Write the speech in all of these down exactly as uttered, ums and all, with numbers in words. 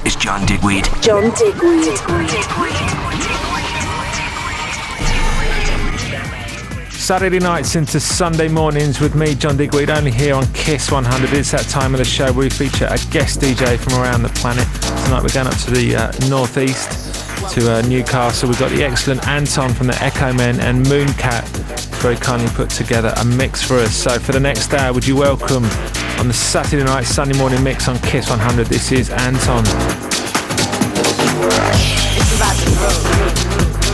is John Digweed. John Digweed. Saturday nights into Sunday mornings with me, John Digweed, only here on Kiss one hundred. It's that time of the show where we feature a guest D J from around the planet. Tonight we're going up to the uh, northeast, to uh, Newcastle. We've got the excellent Anton from the Echo Men and Mooncat very kindly put together a mix for us. So for the next hour, would you welcome on the Saturday night, Sunday morning mix on Kiss one hundred, this is Anton. It's about to grow.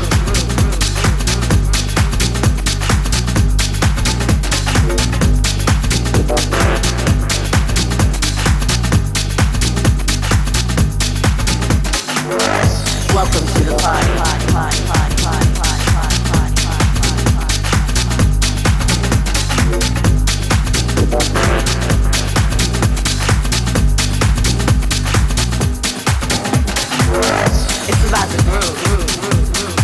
Welcome to the party. party, party, party, party, party, party, party, party. It's about to groove.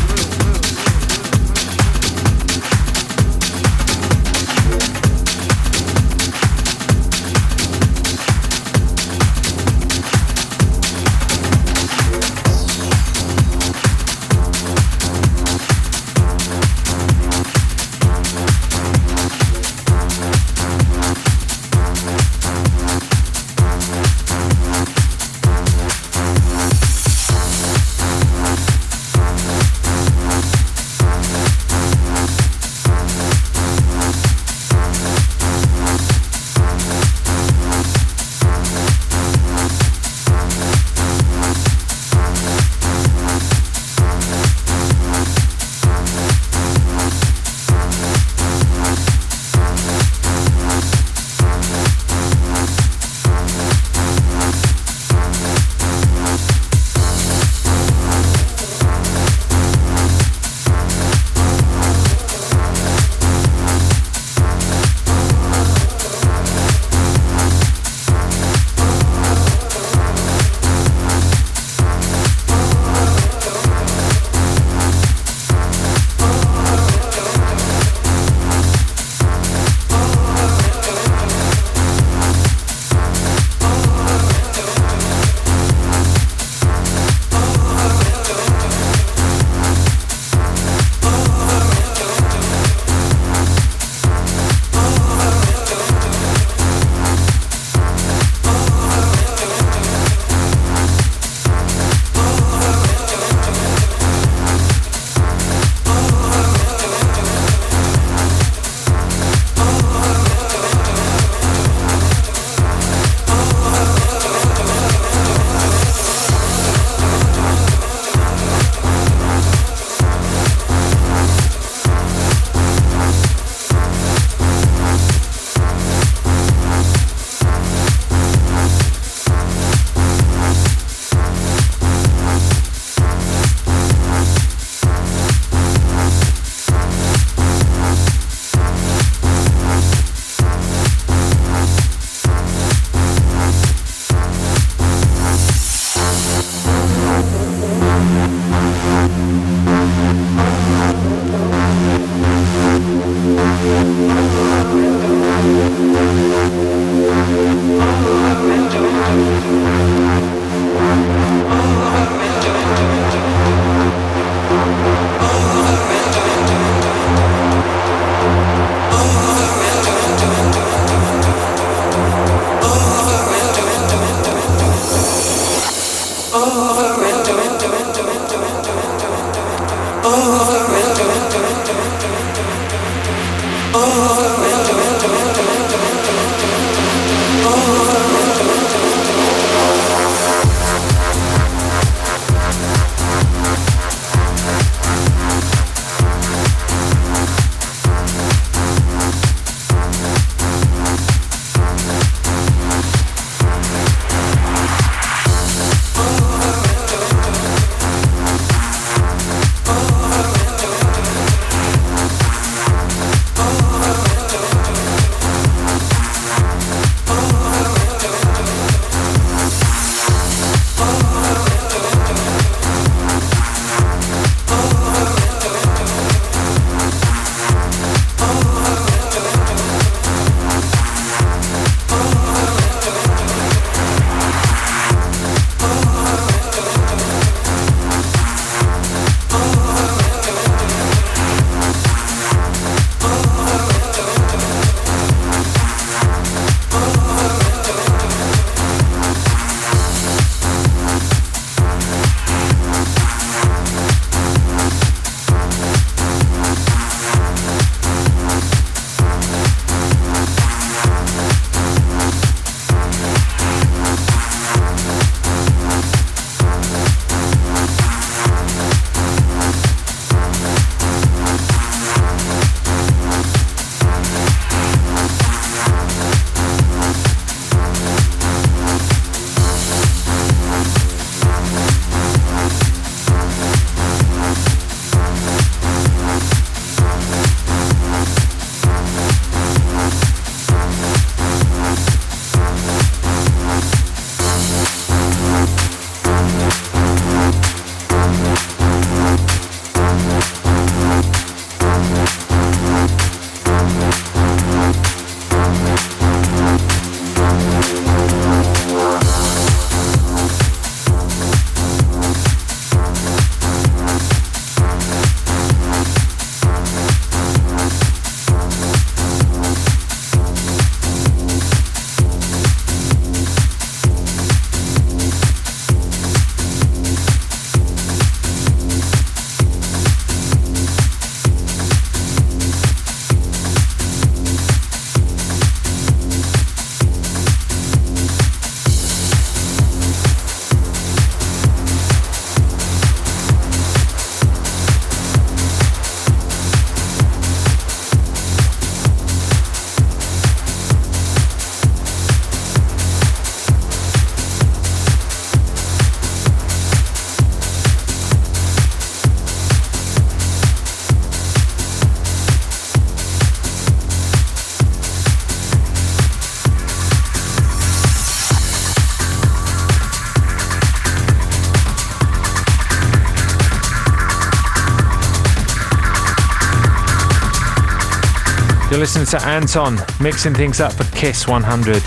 You're listening to Anton, mixing things up for Kiss one hundred.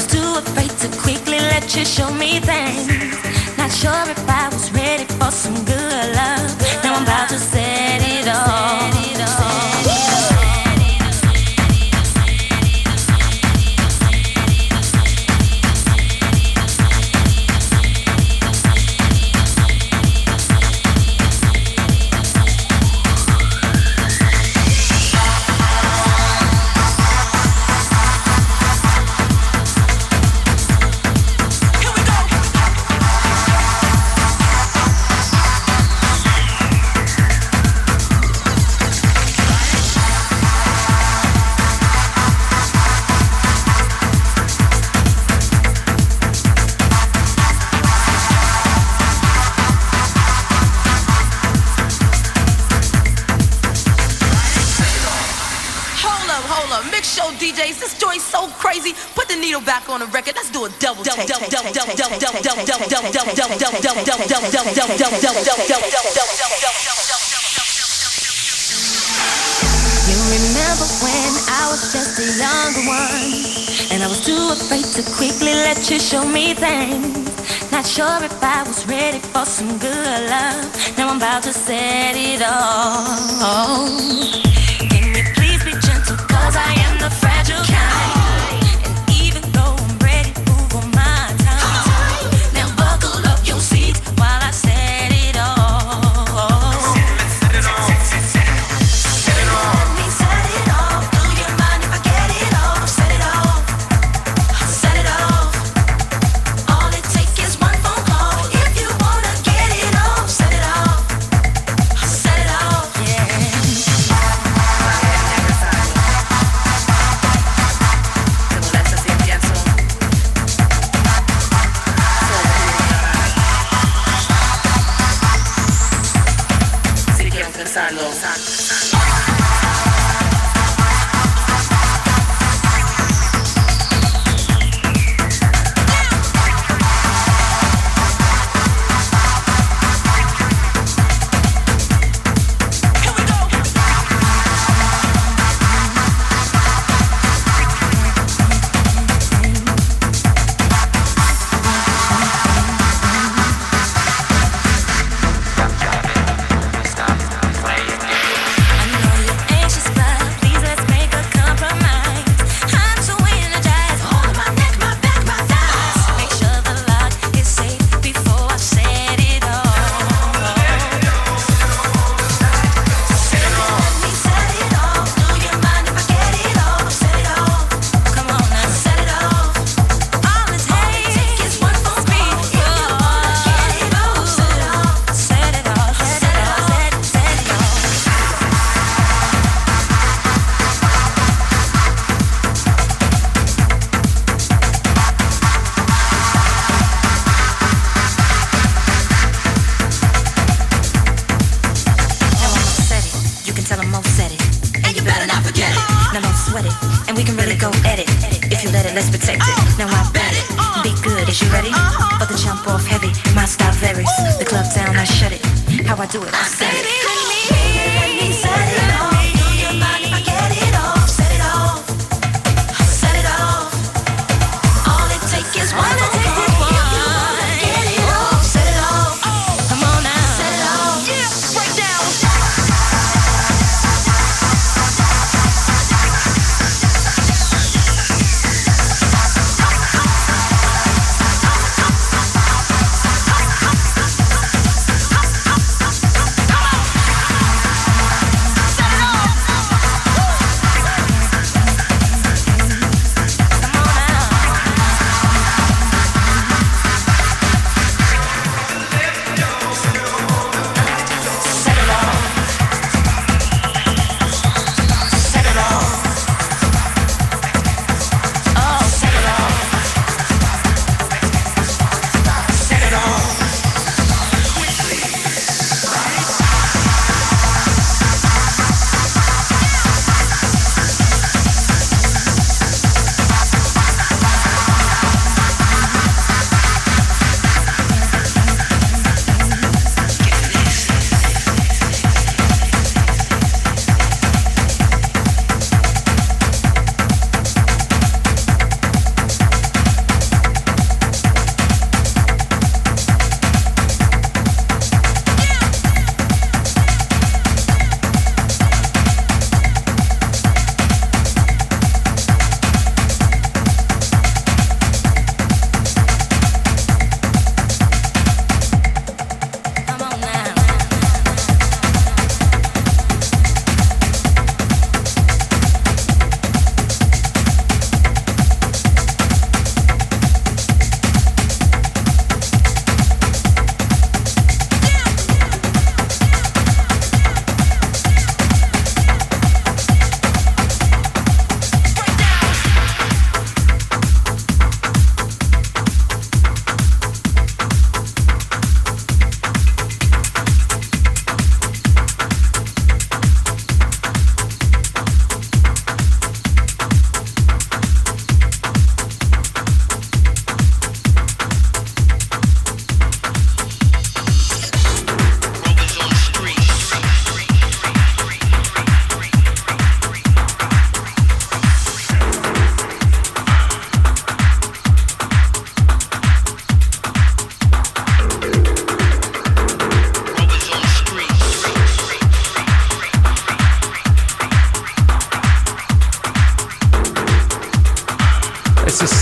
was too afraid to quickly let you show me things. Not sure if I was ready for some good love. Now I'm about to set it off. Back on the record, let's do a double take. You remember when I was just a younger one, and I was too afraid to quickly let you show me things. Not sure if I was ready for some good love. Now I'm about to set it off. Can you please be gentle, cause I am the fragile kind.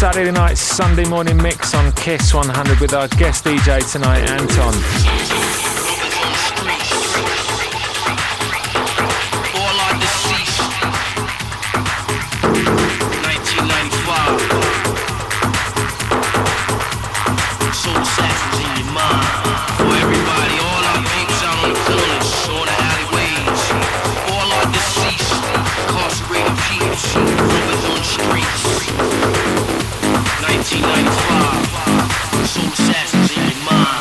Saturday night, Sunday morning mix on Kiss one hundred with our guest D J tonight, Anton. nineteen ninety-five, soul assassins in your mind.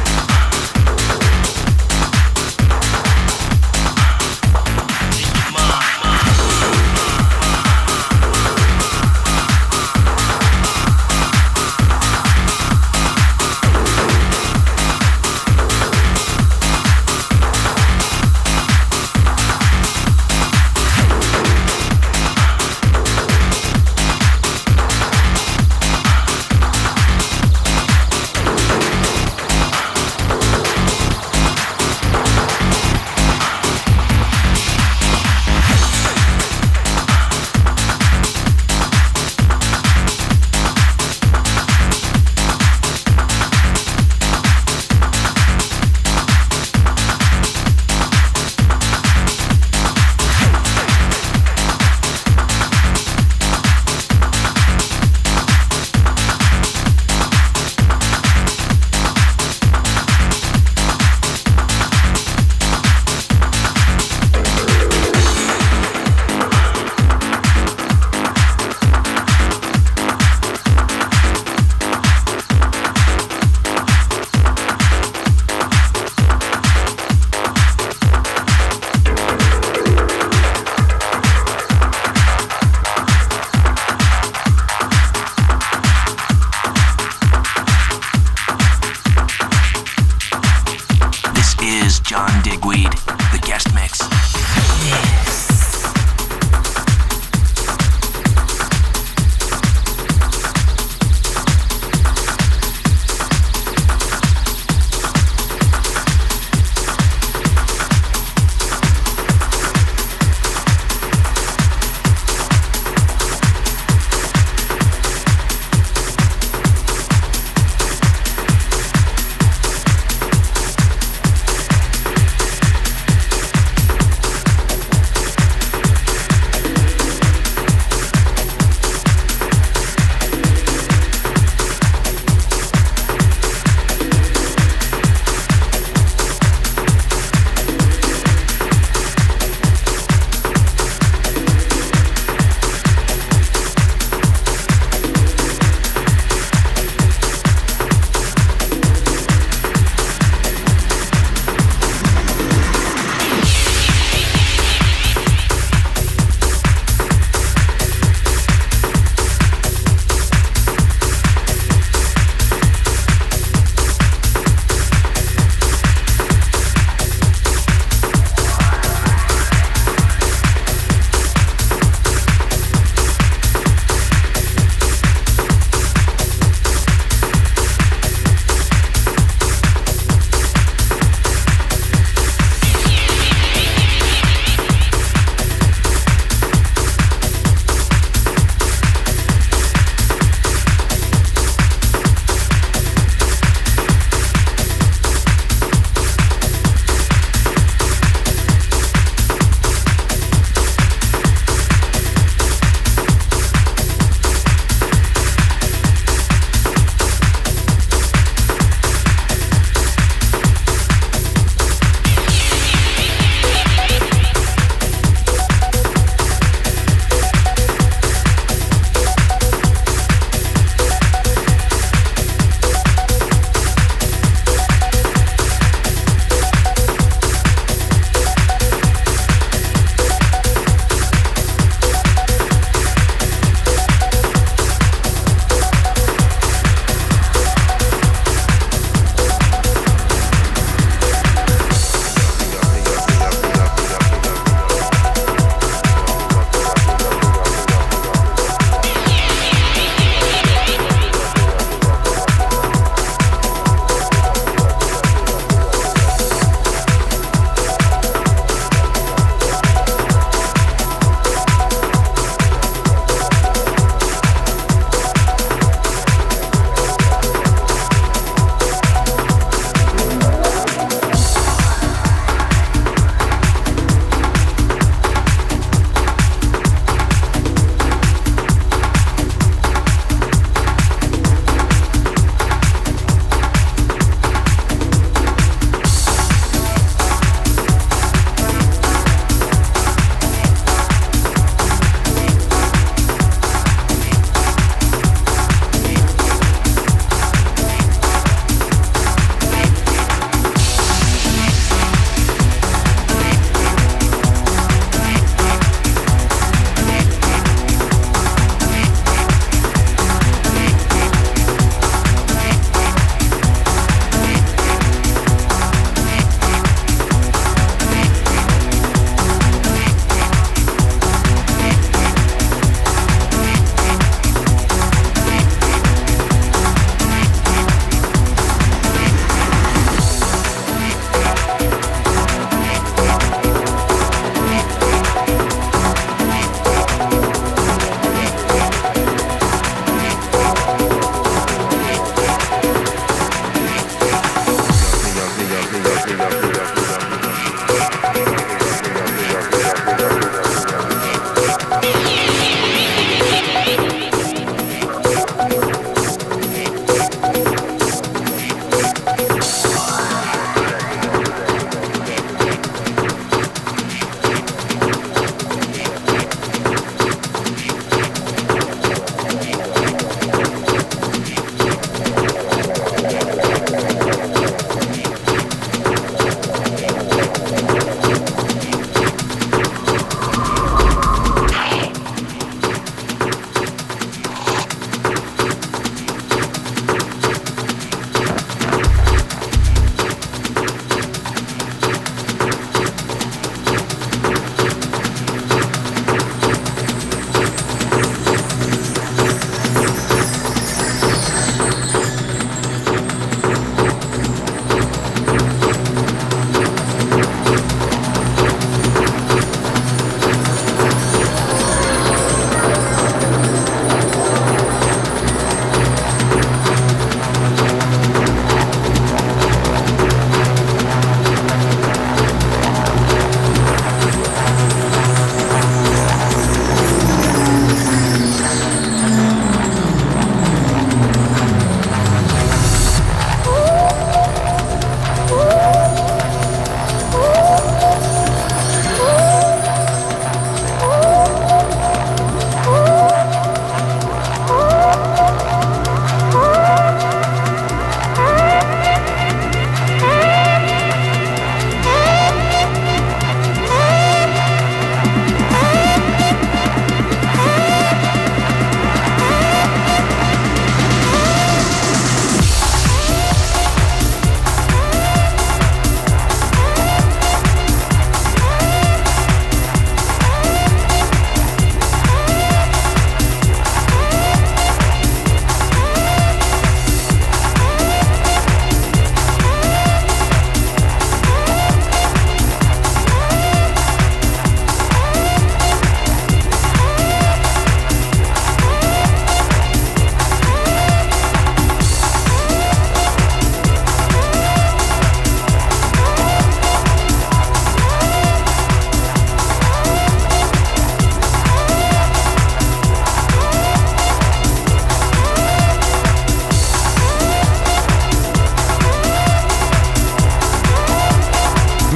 Mind. John Digweed, the guest mix.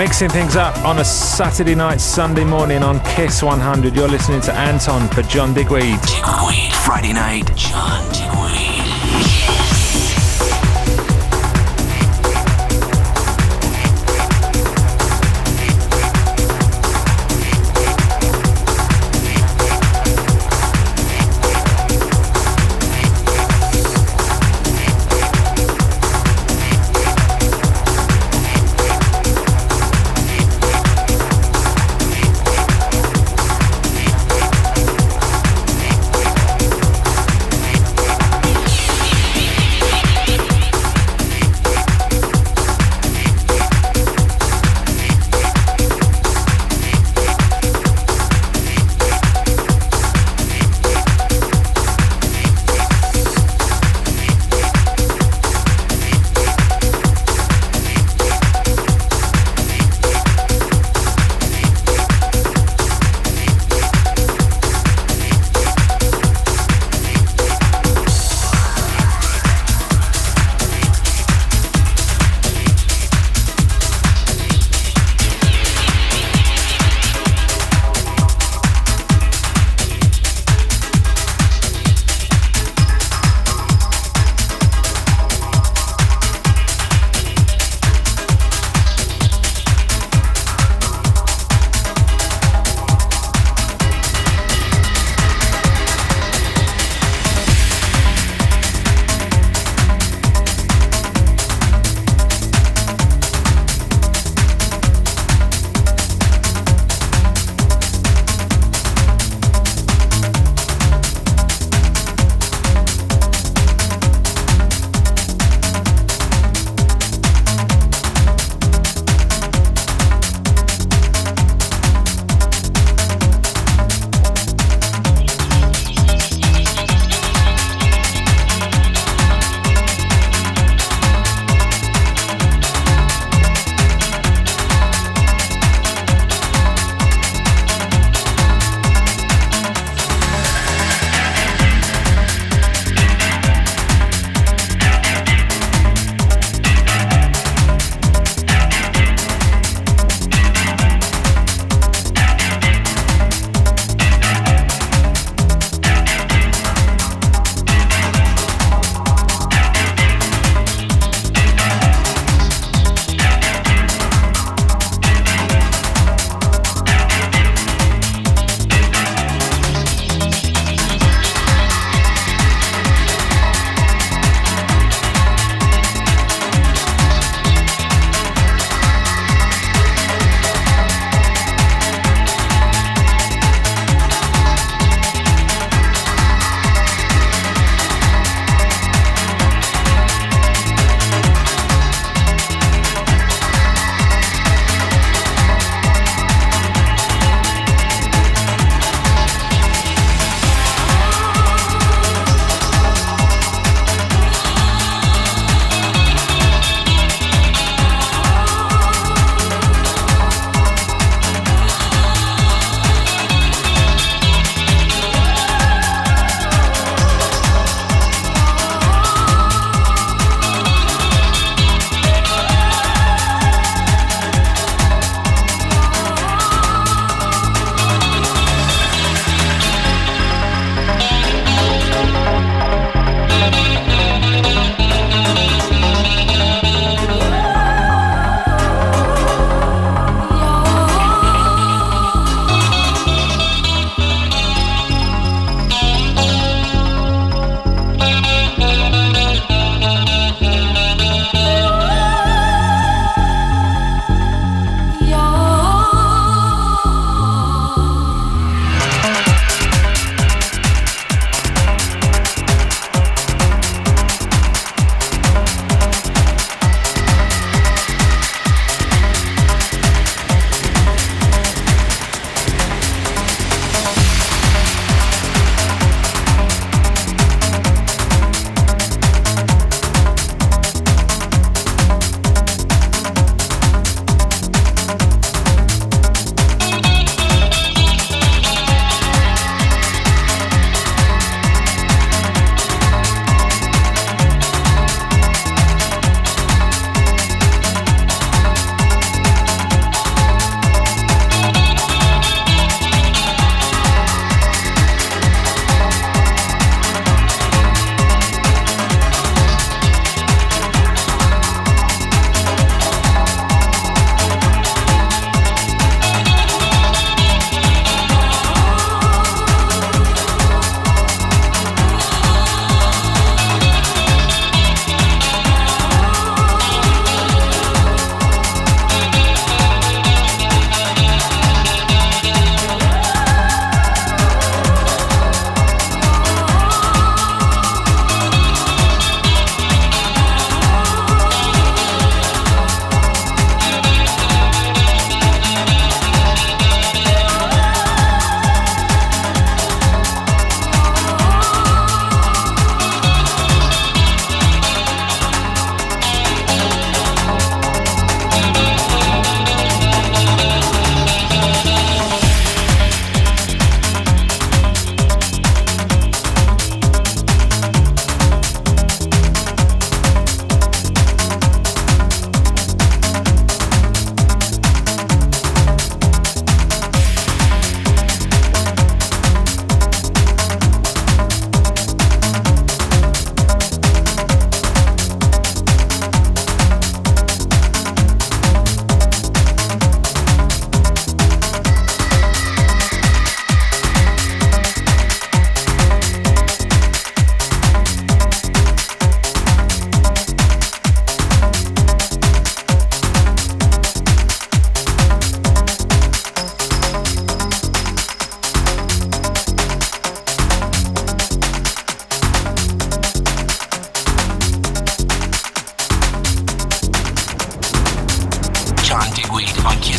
Mixing things up on a Saturday night, Sunday morning on Kiss one hundred. You're listening to Anton for John Digweed. Digweed, Friday night, John Digweed.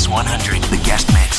Kiss one hundred, the guest mix.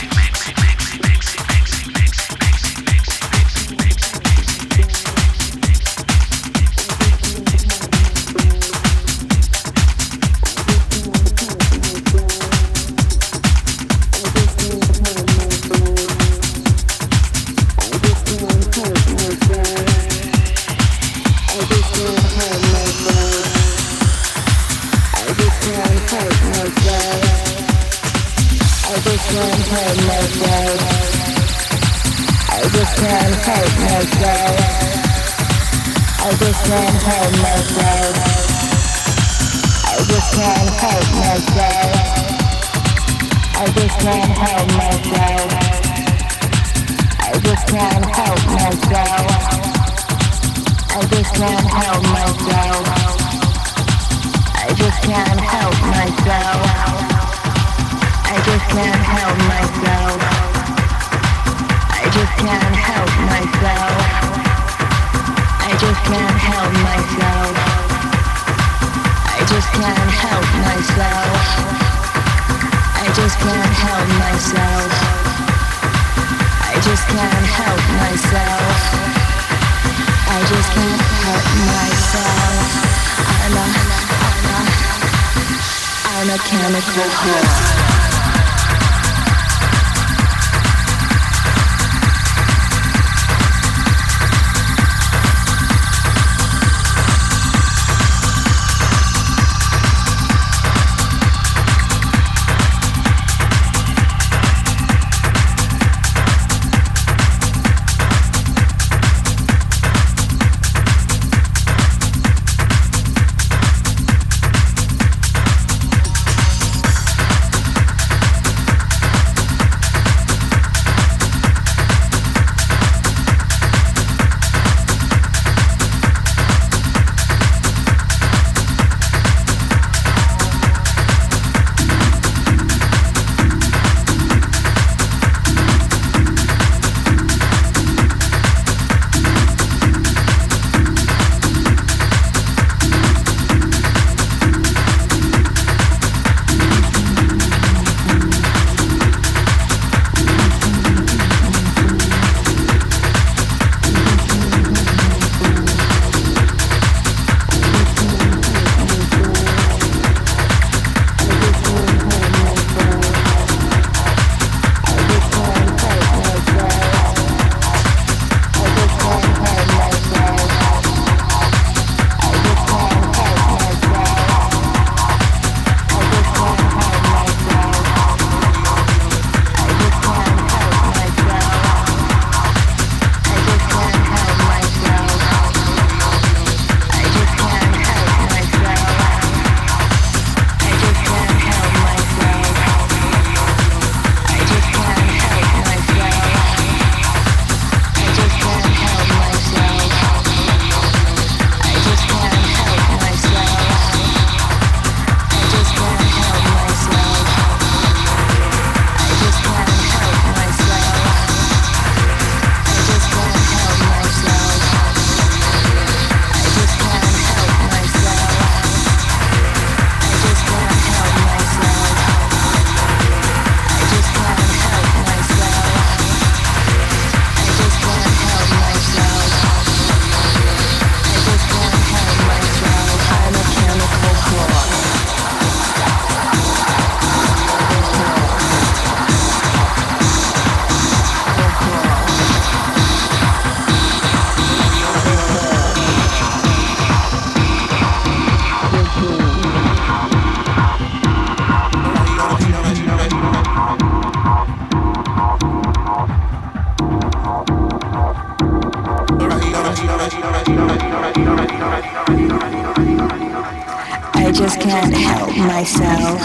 I just can't help myself.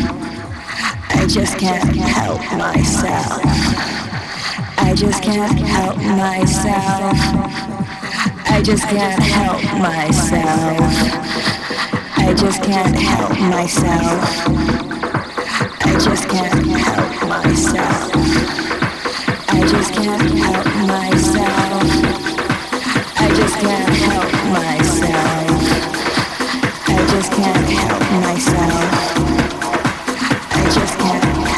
I just can't help myself. I just can't help myself. I just can't help myself. I just can't help myself. I just can't help myself. I just can't help myself. I just can't help myself. I just can't help myself. I just can't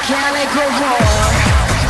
Chemical war.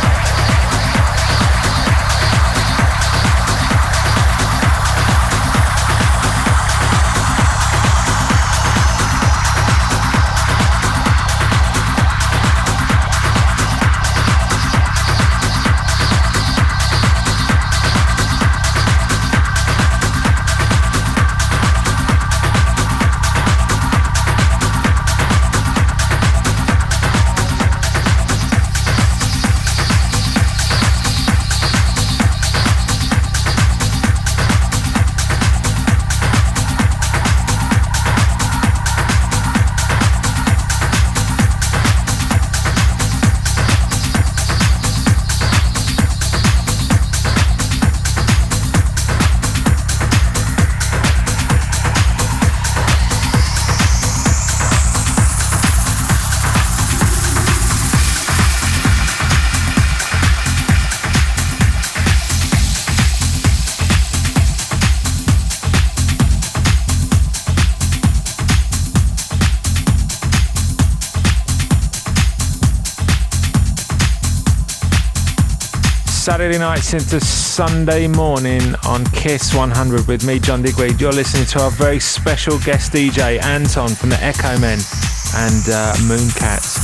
Saturday nights into Sunday morning on Kiss one hundred with me, John Digweed. You're listening to our very special guest D J, Anton from the Echo Men and uh, Mooncats.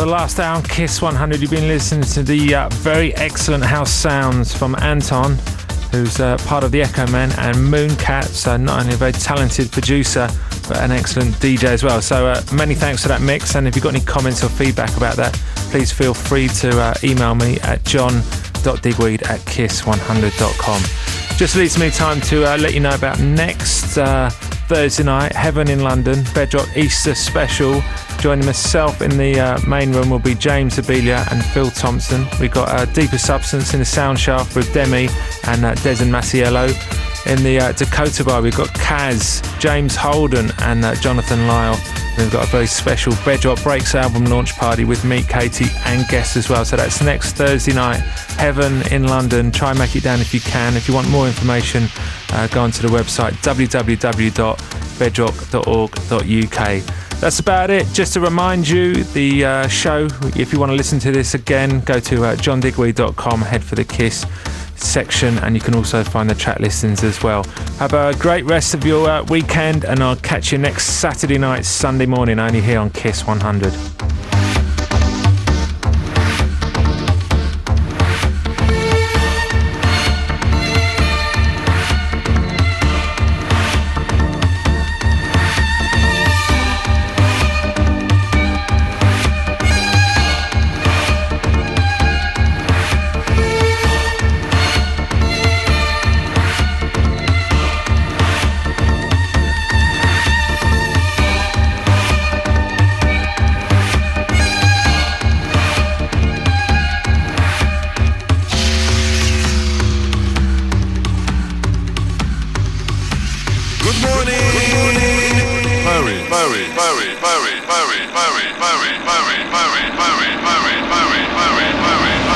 last hour on Kiss one hundred. You've been listening to the uh, very excellent house sounds from Anton, who's uh, part of the Echo Men, and Mooncat, so not only a very talented producer, but an excellent D J as well. So uh, many thanks for that mix, and if you've got any comments or feedback about that, please feel free to uh, email me at john dot digweed at kiss one hundred dot com. Just leaves me time to uh, let you know about next uh, Thursday night, Heaven in London, Bedrock Easter Special. Joining myself in the uh, main room will be James Abelia and Phil Thompson. We've got uh, Deeper Substance in the Sound Shaft with Demi and uh, Des and Masiello. In the uh, Dakota Bar, we've got Kaz, James Holden and uh, Jonathan Lyle. We've got a very special Bedrock Breaks album launch party with Meet Katie and guests as well. So that's next Thursday night, Heaven in London. Try and make it down if you can. If you want more information, uh, go onto the website w w w dot bedrock dot org dot u k. That's about it. Just to remind you, the uh, show, if you want to listen to this again, go to uh, john digweed dot com, head for the Kiss section, and you can also find the track listings as well. Have a great rest of your uh, weekend, and I'll catch you next Saturday night, Sunday morning, only here on Kiss one hundred. Murray, Murray, Murray, Murray, Murray, Murray, Murray, Murray, Murray, Murray, Murray, Murray, Murray.